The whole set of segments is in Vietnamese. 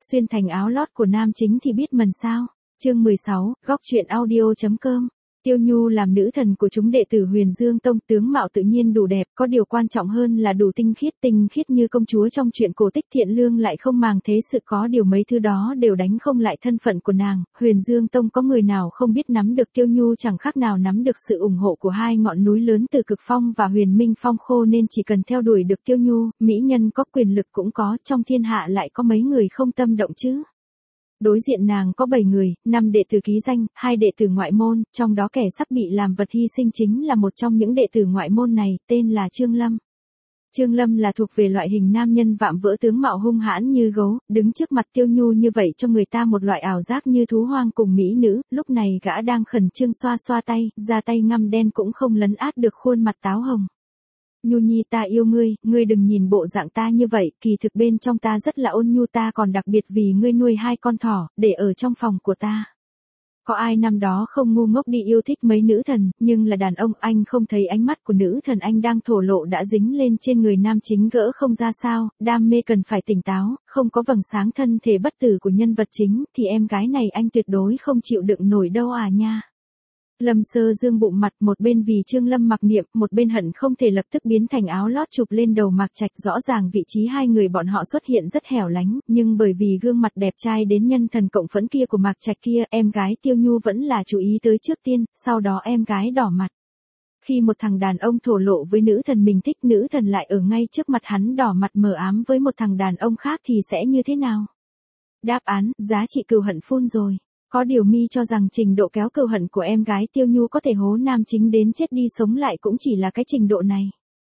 xuyên thành áo lót của nam chính thì biết mần sao. Chương 16, góc truyện audio.com. Tiêu Nhu làm nữ thần của chúng đệ tử Huyền Dương Tông, tướng mạo tự nhiên đủ đẹp, có điều quan trọng hơn là đủ tinh khiết như công chúa trong truyện cổ tích, thiện lương lại không màng thế sự, có điều mấy thứ đó đều đánh không lại thân phận của nàng. Huyền Dương Tông có người nào không biết nắm được Tiêu Nhu, chẳng khác nào nắm được sự ủng hộ của hai ngọn núi lớn Từ Cực Phong và Huyền Minh Phong Khô, nên chỉ cần theo đuổi được Tiêu Nhu, mỹ nhân có, quyền lực cũng có, trong thiên hạ lại có mấy người không tâm động chứ. Đối diện nàng có 7 người, 5 đệ tử ký danh, 2 đệ tử ngoại môn, trong đó kẻ sắp bị làm vật hy sinh chính là một trong những đệ tử ngoại môn này, tên là Trương Lâm. Trương Lâm là thuộc về loại hình nam nhân vạm vỡ, tướng mạo hung hãn như gấu, đứng trước mặt Tiêu Nhu như vậy cho người ta một loại ảo giác như thú hoang cùng mỹ nữ. Lúc này gã đang khẩn trương xoa xoa tay, da tay ngăm đen cũng không lấn át được khuôn mặt táo hồng. Nhu Nhi, ta yêu ngươi đừng nhìn bộ dạng ta như vậy, kỳ thực bên trong ta rất là ôn nhu, ta còn đặc biệt vì ngươi nuôi 2 con thỏ, để ở trong phòng của ta. Có ai năm đó không ngu ngốc đi yêu thích mấy nữ thần, nhưng là đàn ông, anh không thấy ánh mắt của nữ thần anh đang thổ lộ đã dính lên trên người nam chính gỡ không ra sao, đam mê cần phải tỉnh táo, không có vầng sáng thân thể bất tử của nhân vật chính, thì em gái này anh tuyệt đối không chịu đựng nổi đâu à nha. Lâm Sơ Dương bụng mặt, một bên vì Trương Lâm mặc niệm, một bên hận không thể lập tức biến thành áo lót chụp lên đầu Mạc Trạch. Rõ ràng vị trí hai người bọn họ xuất hiện rất hẻo lánh, nhưng bởi vì gương mặt đẹp trai đến nhân thần cộng phẫn kia của Mạc Trạch kia, em gái Tiêu Nhu vẫn là chú ý tới trước tiên, sau đó em gái đỏ mặt. Khi một thằng đàn ông thổ lộ với nữ thần mình thích, nữ thần lại ở ngay trước mặt hắn đỏ mặt mờ ám với một thằng đàn ông khác thì sẽ như thế nào? Đáp án, giá trị cừu hận phun rồi. Có điều mi cho rằng trình độ kéo cừu hận của em gái Tiêu Nhu có thể hố nam chính đến chết đi sống lại cũng chỉ là cái trình độ này.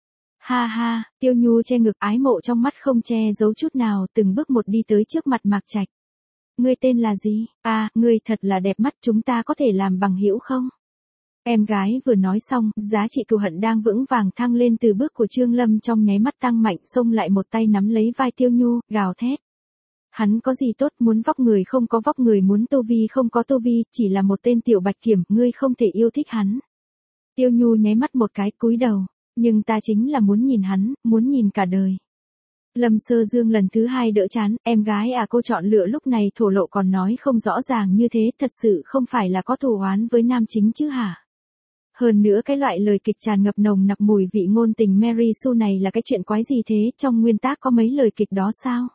Ha ha, Tiêu Nhu che ngực, ái mộ trong mắt không che giấu chút nào, từng bước một đi tới trước mặt Mạc Trạch. Ngươi tên là gì? À, ngươi thật là đẹp mắt, chúng ta có thể làm bằng hữu không? Em gái vừa nói xong, giá trị cừu hận đang vững vàng thăng lên từ bước của Trương Lâm trong nháy mắt tăng mạnh, xông lại một tay nắm lấy vai Tiêu Nhu, gào thét. Hắn có gì tốt, muốn vóc người không có vóc người, muốn tô vi không có tô vi, chỉ là một tên tiểu bạch kiểm, ngươi không thể yêu thích hắn. Tiêu Nhu nháy mắt một cái, cúi đầu, nhưng ta chính là muốn nhìn hắn, muốn nhìn cả đời. Lâm Sơ Dương lần thứ 2 đỡ chán, em gái à, cô chọn lựa lúc này thổ lộ còn nói không rõ ràng như thế, thật sự không phải là có thù oán với nam chính chứ hả? Hơn nữa cái loại lời kịch tràn ngập nồng nặc mùi vị ngôn tình Mary Sue này là cái chuyện quái gì thế, trong nguyên tác có mấy lời kịch đó sao?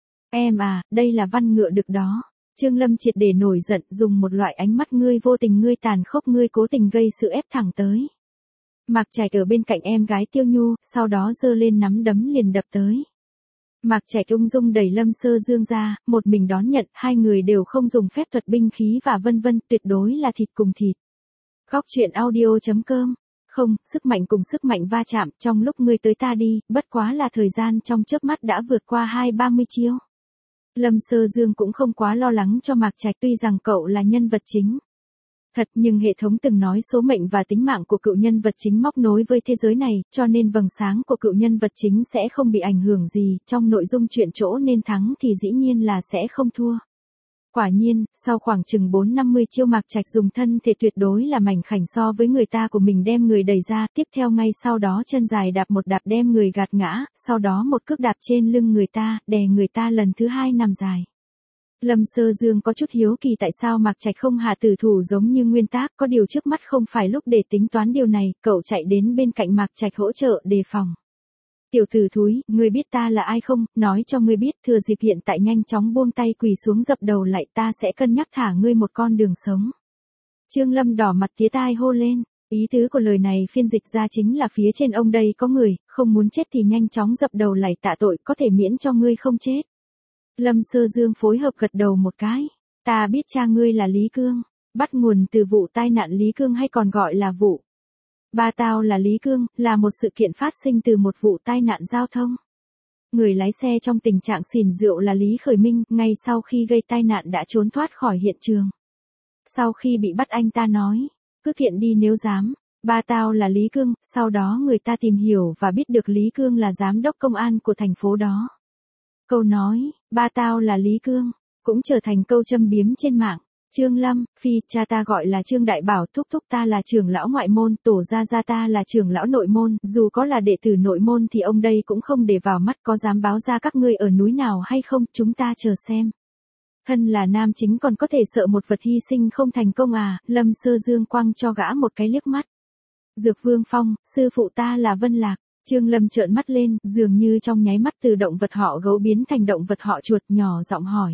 Em à, đây là văn ngựa được đó. Trương Lâm triệt để nổi giận, dùng một loại ánh mắt ngươi vô tình, ngươi tàn khốc, ngươi cố tình gây sự ép thẳng tới. Mạc Trạch ở bên cạnh em gái Tiêu Nhu, sau đó giơ lên nắm đấm liền đập tới. Mạc Trạch ung dung đẩy Lâm Sơ Dương ra, một mình đón nhận, hai người đều không dùng phép thuật binh khí và vân vân, tuyệt đối là thịt cùng thịt. Góc truyện audio.com. Không, sức mạnh cùng sức mạnh va chạm, trong lúc ngươi tới ta đi, bất quá là thời gian trong chớp mắt đã vượt qua 20-30 chiêu. Lâm Sơ Dương cũng không quá lo lắng cho Mạc Trạch, tuy rằng cậu là nhân vật chính. Thật, nhưng hệ thống từng nói số mệnh và tính mạng của cựu nhân vật chính móc nối với thế giới này, cho nên vầng sáng của cựu nhân vật chính sẽ không bị ảnh hưởng gì, trong nội dung chuyện chỗ nên thắng thì dĩ nhiên là sẽ không thua. Quả nhiên, sau khoảng chừng 4-50 chiêu Mạc Trạch dùng thân thể tuyệt đối là mảnh khảnh so với người ta của mình đem người đẩy ra, tiếp theo ngay sau đó chân dài đạp một đạp đem người gạt ngã, sau đó một cước đạp trên lưng người ta, đè người ta lần thứ 2 nằm dài. Lâm Sơ Dương có chút hiếu kỳ tại sao Mạc Trạch không hạ tử thủ giống như nguyên tác, có điều trước mắt không phải lúc để tính toán điều này, cậu chạy đến bên cạnh Mạc Trạch hỗ trợ đề phòng. Tiểu tử thúi, ngươi biết ta là ai không, nói cho ngươi biết, thừa dịp hiện tại nhanh chóng buông tay quỳ xuống dập đầu lại, ta sẽ cân nhắc thả ngươi một con đường sống. Trương Lâm đỏ mặt tía tai hô lên, ý tứ của lời này phiên dịch ra chính là phía trên ông đây có người, không muốn chết thì nhanh chóng dập đầu lại tạ tội, có thể miễn cho ngươi không chết. Lâm Sơ Dương phối hợp gật đầu một cái, ta biết cha ngươi là Lý Cương, bắt nguồn từ vụ tai nạn Lý Cương hay còn gọi là vụ. Ba tao là Lý Cương, là một sự kiện phát sinh từ một vụ tai nạn giao thông. Người lái xe trong tình trạng xỉn rượu là Lý Khởi Minh, ngay sau khi gây tai nạn đã trốn thoát khỏi hiện trường. Sau khi bị bắt anh ta nói, cứ kiện đi nếu dám, ba tao là Lý Cương, sau đó người ta tìm hiểu và biết được Lý Cương là giám đốc công an của thành phố đó. Câu nói, ba tao là Lý Cương, cũng trở thành câu châm biếm trên mạng. Trương Lâm, phi, cha ta gọi là Trương Đại Bảo, thúc thúc ta là trưởng lão ngoại môn, tổ gia gia ta là trưởng lão nội môn, dù có là đệ tử nội môn thì ông đây cũng không để vào mắt, có dám báo ra các ngươi ở núi nào hay không, chúng ta chờ xem. Thân là nam chính còn có thể sợ một vật hy sinh không thành công à, Lâm Sơ Dương quăng cho gã một cái liếc mắt. Dược Vương Phong, sư phụ ta là Vân Lạc. Trương Lâm trợn mắt lên, dường như trong nháy mắt từ động vật họ gấu biến thành động vật họ chuột, nhỏ giọng hỏi.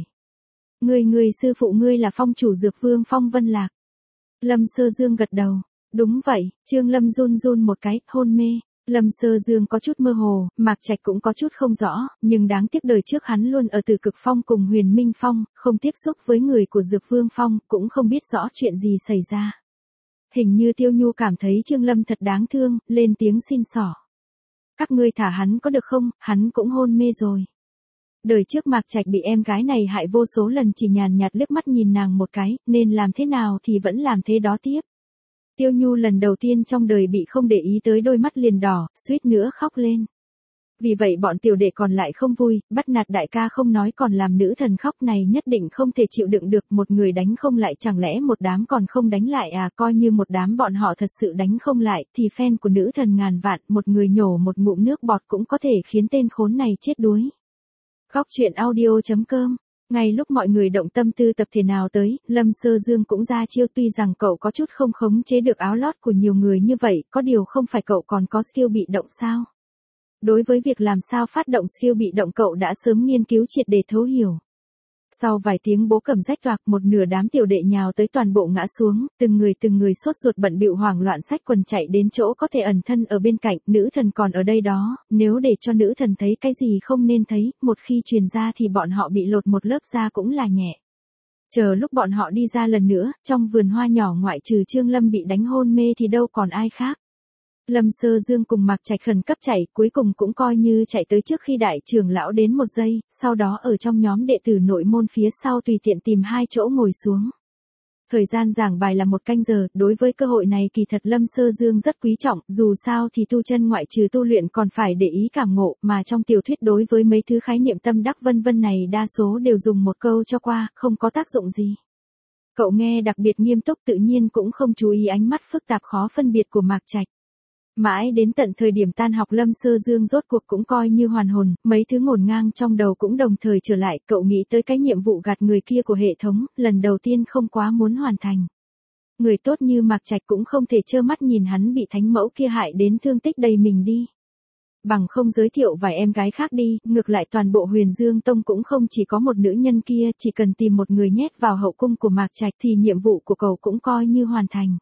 Người sư phụ ngươi là phong chủ Dược Vương Phong Vân Lạc. Lâm Sơ Dương gật đầu. Đúng vậy, Trương Lâm run run một cái, hôn mê. Lâm Sơ Dương có chút mơ hồ, Mạc Trạch cũng có chút không rõ, nhưng đáng tiếc đời trước hắn luôn ở Từ Cực Phong cùng Huyền Minh Phong, không tiếp xúc với người của Dược Vương Phong, cũng không biết rõ chuyện gì xảy ra. Hình như Tiêu Nhu cảm thấy Trương Lâm thật đáng thương, lên tiếng xin xỏ. Các ngươi thả hắn có được không, hắn cũng hôn mê rồi. Đời trước Mạc Trạch bị em gái này hại vô số lần, chỉ nhàn nhạt liếc mắt nhìn nàng một cái, nên làm thế nào thì vẫn làm thế đó tiếp. Tiêu Nhu lần đầu tiên trong đời bị không để ý tới, đôi mắt liền đỏ, suýt nữa khóc lên. Vì vậy bọn tiểu đệ còn lại không vui, bắt nạt đại ca không nói còn làm nữ thần khóc, này nhất định không thể chịu đựng được, một người đánh không lại chẳng lẽ một đám còn không đánh lại à, coi như một đám bọn họ thật sự đánh không lại, thì fan của nữ thần ngàn vạn, một người nhổ một ngụm nước bọt cũng có thể khiến tên khốn này chết đuối. Góc truyện audio.com. Ngay lúc mọi người động tâm tư tập thể nào tới, Lâm Sơ Dương cũng ra chiêu, tuy rằng cậu có chút không khống chế được áo lót của nhiều người như vậy, có điều không phải cậu còn có skill bị động sao? Đối với việc làm sao phát động skill bị động cậu đã sớm nghiên cứu triệt để thấu hiểu. Sau vài tiếng bố cầm rách toạc, một nửa đám tiểu đệ nhào tới toàn bộ ngã xuống, từng người sốt ruột bận bịu hoảng loạn xách quần chạy đến chỗ có thể ẩn thân ở bên cạnh, nữ thần còn ở đây đó, nếu để cho nữ thần thấy cái gì không nên thấy, một khi truyền ra thì bọn họ bị lột một lớp da cũng là nhẹ. Chờ lúc bọn họ đi ra lần nữa, trong vườn hoa nhỏ ngoại trừ Trương Lâm bị đánh hôn mê thì đâu còn ai khác. Lâm Sơ Dương cùng Mạc Trạch khẩn cấp chạy, cuối cùng cũng coi như chạy tới trước khi đại trưởng lão đến một giây, sau đó ở trong nhóm đệ tử nội môn phía sau tùy tiện tìm hai chỗ ngồi xuống. Thời gian giảng bài là 1 canh giờ, đối với cơ hội này kỳ thật Lâm Sơ Dương rất quý trọng, dù sao thì tu chân ngoại trừ tu luyện còn phải để ý cảm ngộ, mà trong tiểu thuyết đối với mấy thứ khái niệm tâm đắc vân vân này đa số đều dùng một câu cho qua, không có tác dụng gì. Cậu nghe đặc biệt nghiêm túc, tự nhiên cũng không chú ý ánh mắt phức tạp khó phân biệt của Mạc Trạch. Mãi đến tận thời điểm tan học Lâm Sơ Dương rốt cuộc cũng coi như hoàn hồn, mấy thứ ngổn ngang trong đầu cũng đồng thời trở lại, cậu nghĩ tới cái nhiệm vụ gạt người kia của hệ thống, lần đầu tiên không quá muốn hoàn thành. Người tốt như Mạc Trạch cũng không thể trơ mắt nhìn hắn bị thánh mẫu kia hại đến thương tích đầy mình đi. Bằng không giới thiệu vài em gái khác đi, ngược lại toàn bộ Huyền Dương Tông cũng không chỉ có một nữ nhân kia, chỉ cần tìm một người nhét vào hậu cung của Mạc Trạch thì nhiệm vụ của cậu cũng coi như hoàn thành.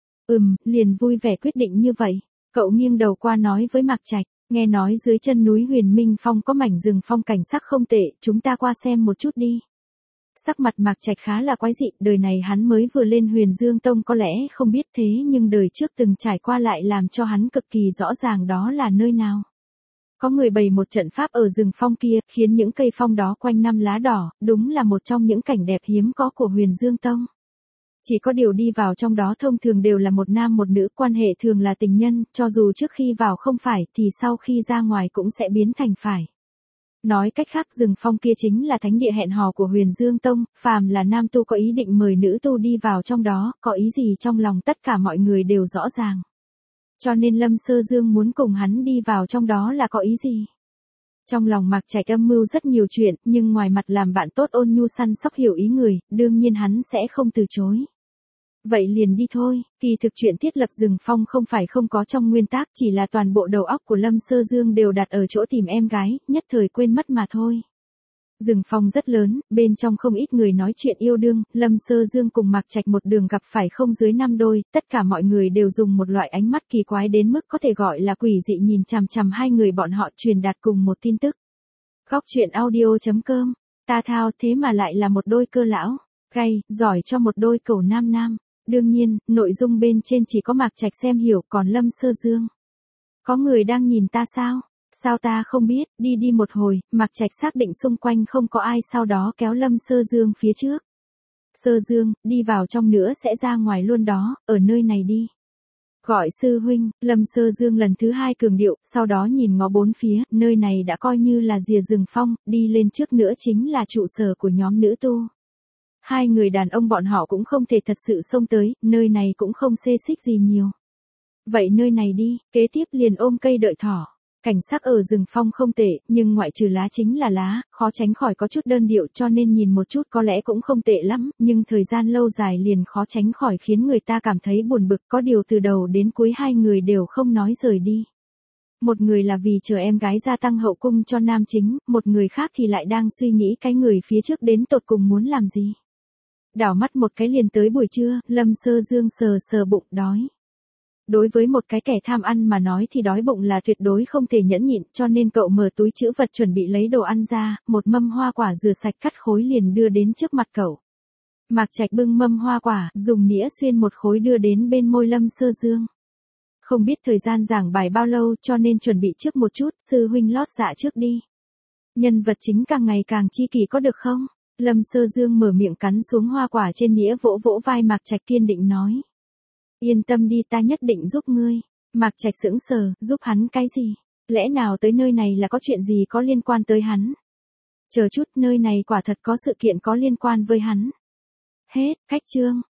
Liền vui vẻ quyết định như vậy. Cậu nghiêng đầu qua nói với Mạc Trạch, nghe nói dưới chân núi Huyền Minh Phong có mảnh rừng phong cảnh sắc không tệ, chúng ta qua xem một chút đi. Sắc mặt Mạc Trạch khá là quái dị, đời này hắn mới vừa lên Huyền Dương Tông có lẽ không biết, thế nhưng đời trước từng trải qua lại làm cho hắn cực kỳ rõ ràng đó là nơi nào. Có người bày một trận pháp ở rừng phong kia, khiến những cây phong đó quanh năm lá đỏ, đúng là một trong những cảnh đẹp hiếm có của Huyền Dương Tông. Chỉ có điều đi vào trong đó thông thường đều là một nam một nữ, quan hệ thường là tình nhân, cho dù trước khi vào không phải thì sau khi ra ngoài cũng sẽ biến thành phải. Nói cách khác rừng phong kia chính là thánh địa hẹn hò của Huyền Dương Tông, phàm là nam tu có ý định mời nữ tu đi vào trong đó, có ý gì trong lòng tất cả mọi người đều rõ ràng. Cho nên Lâm Sơ Dương muốn cùng hắn đi vào trong đó là có ý gì? Trong lòng Mạc Trạch âm mưu rất nhiều chuyện, nhưng ngoài mặt làm bạn tốt ôn nhu săn sóc hiểu ý người, đương nhiên hắn sẽ không từ chối. Vậy liền đi thôi, kỳ thực chuyện thiết lập rừng phong không phải không có trong nguyên tác, chỉ là toàn bộ đầu óc của Lâm Sơ Dương đều đặt ở chỗ tìm em gái, nhất thời quên mất mà thôi. Rừng phong rất lớn, bên trong không ít người nói chuyện yêu đương, Lâm Sơ Dương cùng Mạc Trạch một đường gặp phải không dưới 5 đôi, tất cả mọi người đều dùng một loại ánh mắt kỳ quái đến mức có thể gọi là quỷ dị nhìn chằm chằm hai người bọn họ truyền đạt cùng một tin tức. Góc truyện audio.com, ta thao thế mà lại là một đôi cơ lão, gay, giỏi cho một đôi cẩu nam nam. Đương nhiên, nội dung bên trên chỉ có Mạc Trạch xem hiểu, còn Lâm Sơ Dương. Có người đang nhìn ta sao? Sao ta không biết, đi một hồi, Mạc Trạch xác định xung quanh không có ai, sau đó kéo Lâm Sơ Dương phía trước. Sơ Dương, đi vào trong nữa sẽ ra ngoài luôn đó, ở nơi này đi. Gọi sư huynh, Lâm Sơ Dương lần thứ 2 cường điệu, sau đó nhìn ngó bốn phía, nơi này đã coi như là rìa rừng phong, đi lên trước nữa chính là trụ sở của nhóm nữ tu. Hai người đàn ông bọn họ cũng không thể thật sự xông tới, nơi này cũng không xê xích gì nhiều. Vậy nơi này đi, kế tiếp liền ôm cây đợi thỏ. Cảnh sắc ở rừng phong không tệ, nhưng ngoại trừ lá chính là lá, khó tránh khỏi có chút đơn điệu cho nên nhìn một chút có lẽ cũng không tệ lắm, nhưng thời gian lâu dài liền khó tránh khỏi khiến người ta cảm thấy buồn bực, có điều từ đầu đến cuối hai người đều không nói rời đi. Một người là vì chờ em gái gia tăng hậu cung cho nam chính, một người khác thì lại đang suy nghĩ cái người phía trước đến tột cùng muốn làm gì. Đảo mắt một cái liền tới buổi trưa, Lâm Sơ Dương sờ sờ bụng đói. Đối với một cái kẻ tham ăn mà nói thì đói bụng là tuyệt đối không thể nhẫn nhịn, cho nên cậu mở túi trữ vật chuẩn bị lấy đồ ăn ra, một mâm hoa quả rửa sạch cắt khối liền đưa đến trước mặt cậu. Mạc Trạch bưng mâm hoa quả, dùng nĩa xuyên một khối đưa đến bên môi Lâm Sơ Dương. Không biết thời gian giảng bài bao lâu cho nên chuẩn bị trước một chút, sư huynh lót dạ trước đi. Nhân vật chính càng ngày càng chi kỳ có được không? Lâm Sơ Dương mở miệng cắn xuống hoa quả trên nĩa, vỗ vỗ vai Mạc Trạch kiên định nói. Yên tâm đi, ta nhất định giúp ngươi. Mạc Trạch sững sờ, giúp hắn cái gì? Lẽ nào tới nơi này là có chuyện gì có liên quan tới hắn? Chờ chút, nơi này quả thật có sự kiện có liên quan với hắn. Hết, khách chương.